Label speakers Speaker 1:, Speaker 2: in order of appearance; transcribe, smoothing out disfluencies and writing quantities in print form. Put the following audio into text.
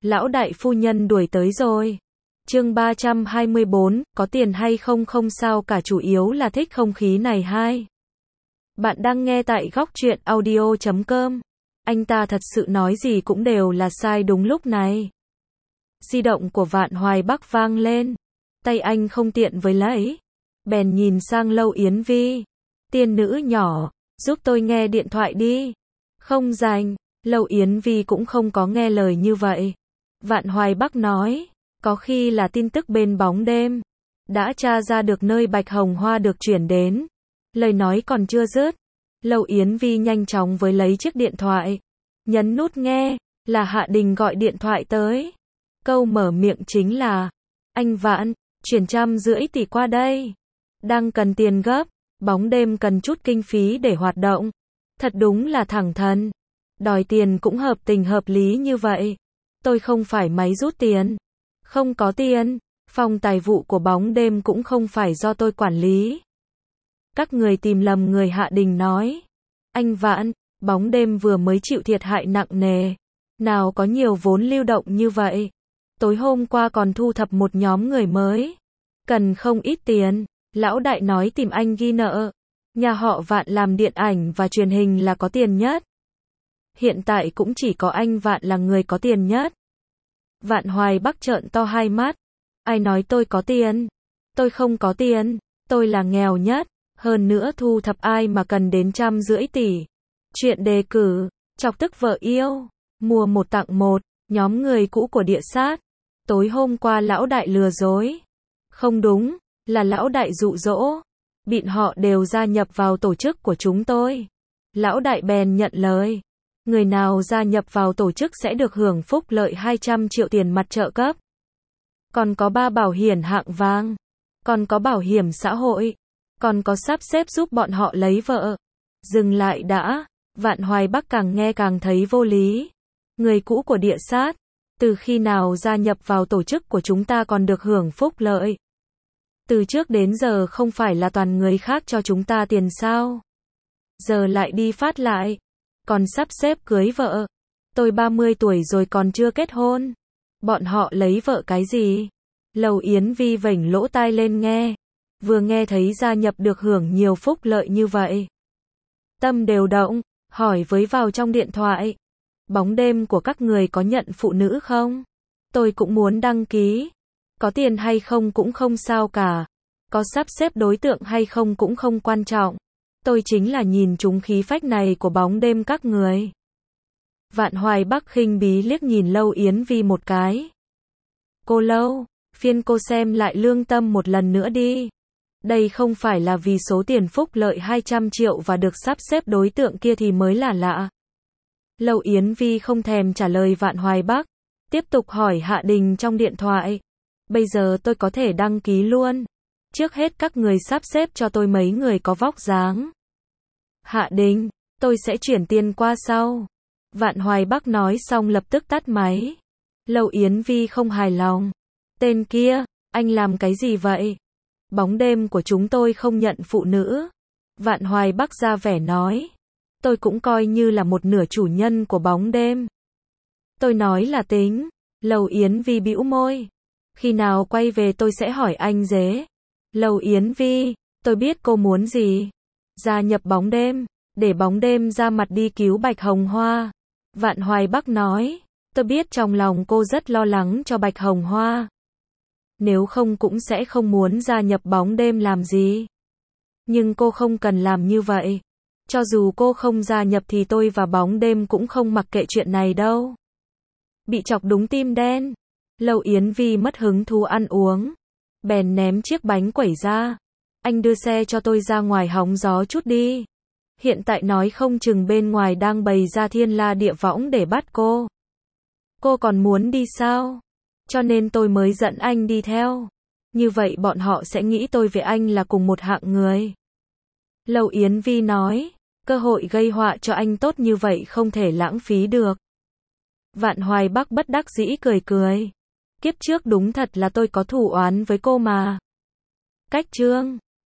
Speaker 1: Lão đại phu nhân đuổi tới rồi. Chương 324, có tiền hay không không sao cả, chủ yếu là thích không khí này hai. Bạn đang nghe tại góc truyện audio.com. Anh ta thật sự nói gì cũng đều là sai đúng lúc này. Di động của Vạn Hoài Bắc vang lên. Tay anh không tiện với lấy. Bèn nhìn sang Lâu Yến Vi. Tiên nữ nhỏ, giúp tôi nghe điện thoại đi. Không rảnh. Lâu Yến Vi cũng không có nghe lời như vậy. Vạn Hoài Bắc nói, có khi là tin tức bên bóng đêm. Đã tra ra được nơi Bạch Hồng Hoa được chuyển đến. Lời nói còn chưa dứt. Lâu Yến Vi nhanh chóng với lấy chiếc điện thoại. Nhấn nút nghe, là Hạ Đình gọi điện thoại tới. Câu mở miệng chính là, anh Vạn, chuyển 150 tỷ qua đây. Đang cần tiền gấp, bóng đêm cần chút kinh phí để hoạt động. Thật đúng là thẳng thắn. Đòi tiền cũng hợp tình hợp lý như vậy. Tôi không phải máy rút tiền. Không có tiền, phòng tài vụ của bóng đêm cũng không phải do tôi quản lý. Các người tìm lầm người, Hạ Đình nói. Anh Vạn, bóng đêm vừa mới chịu thiệt hại nặng nề. Nào có nhiều vốn lưu động như vậy. Tối hôm qua còn thu thập một nhóm người mới. Cần không ít tiền. Lão đại nói tìm anh ghi nợ. Nhà họ Vạn làm điện ảnh và truyền hình là có tiền nhất. Hiện tại cũng chỉ có anh Vạn là người có tiền nhất. Vạn Hoài Bắc trợn to hai mắt. Ai nói tôi có tiền? Tôi không có tiền. Tôi là nghèo nhất. Hơn nữa thu thập ai mà cần đến 150 tỷ. Chuyện đề cử, chọc tức vợ yêu. Mua một tặng một. Nhóm người cũ của địa sát. Tối hôm qua lão đại lừa dối. Không đúng, là lão đại dụ dỗ. Bọn họ đều gia nhập vào tổ chức của chúng tôi. Lão đại bèn nhận lời. Người nào gia nhập vào tổ chức sẽ được hưởng phúc lợi 200 triệu tiền mặt trợ cấp. Còn có 3 bảo hiểm hạng vàng. Còn có bảo hiểm xã hội. Còn có sắp xếp giúp bọn họ lấy vợ. Dừng lại đã. Vạn Hoài Bắc càng nghe càng thấy vô lý. Người cũ của địa sát. Từ khi nào gia nhập vào tổ chức của chúng ta còn được hưởng phúc lợi? Từ trước đến giờ không phải là toàn người khác cho chúng ta tiền sao? Giờ lại đi phát lại. Còn sắp xếp cưới vợ. Tôi 30 tuổi rồi còn chưa kết hôn. Bọn họ lấy vợ cái gì? Lầu Yến Vi vểnh lỗ tai lên nghe. Vừa nghe thấy gia nhập được hưởng nhiều phúc lợi như vậy. Tâm đều động, hỏi với vào trong điện thoại. Bóng đêm của các người có nhận phụ nữ không? Tôi cũng muốn đăng ký. Có tiền hay không cũng không sao cả. Có sắp xếp đối tượng hay không cũng không quan trọng. Tôi chính là nhìn trúng khí phách này của bóng đêm các người. Vạn Hoài Bắc khinh bí liếc nhìn Lâu Yến Vi một cái. Cô Lâu, phiên cô xem lại lương tâm một lần nữa đi. Đây không phải là vì số tiền phúc lợi 200 triệu và được sắp xếp đối tượng kia thì mới là lạ. Lâu Yến Vi không thèm trả lời Vạn Hoài Bắc. Tiếp tục hỏi Hạ Đình trong điện thoại. Bây giờ tôi có thể đăng ký luôn. Trước hết các người sắp xếp cho tôi mấy người có vóc dáng. Hạ Đình, tôi sẽ chuyển tiền qua sau. Vạn Hoài Bắc nói xong lập tức tắt máy. Lâu Yến Vi không hài lòng. Tên kia, anh làm cái gì vậy? Bóng đêm của chúng tôi không nhận phụ nữ. Vạn Hoài Bắc ra vẻ nói. Tôi cũng coi như là một nửa chủ nhân của bóng đêm. Tôi nói là tính. Lâu Yến Vi bĩu môi. Khi nào quay về tôi sẽ hỏi anh dế. Lâu Yến Vi, tôi biết cô muốn gì. Gia nhập bóng đêm, để bóng đêm ra mặt đi cứu Bạch Hồng Hoa. Vạn Hoài Bắc nói, tôi biết trong lòng cô rất lo lắng cho Bạch Hồng Hoa. Nếu không cũng sẽ không muốn gia nhập bóng đêm làm gì. Nhưng cô không cần làm như vậy. Cho dù cô không gia nhập thì tôi và bóng đêm cũng không mặc kệ chuyện này đâu. Bị chọc đúng tim đen. Lâu Yến Vi mất hứng thú ăn uống. Bèn ném chiếc bánh quẩy ra. Anh đưa xe cho tôi ra ngoài hóng gió chút đi. Hiện tại nói không chừng bên ngoài đang bày ra thiên la địa võng để bắt cô. Cô còn muốn đi sao? Cho nên tôi mới dẫn anh đi theo. Như vậy bọn họ sẽ nghĩ tôi với anh là cùng một hạng người. Lâu Yến Vi nói, cơ hội gây họa cho anh tốt như vậy không thể lãng phí được. Vạn Hoài Bắc bất đắc dĩ cười cười. Kiếp trước đúng thật là tôi có thù oán với cô mà. Cách chương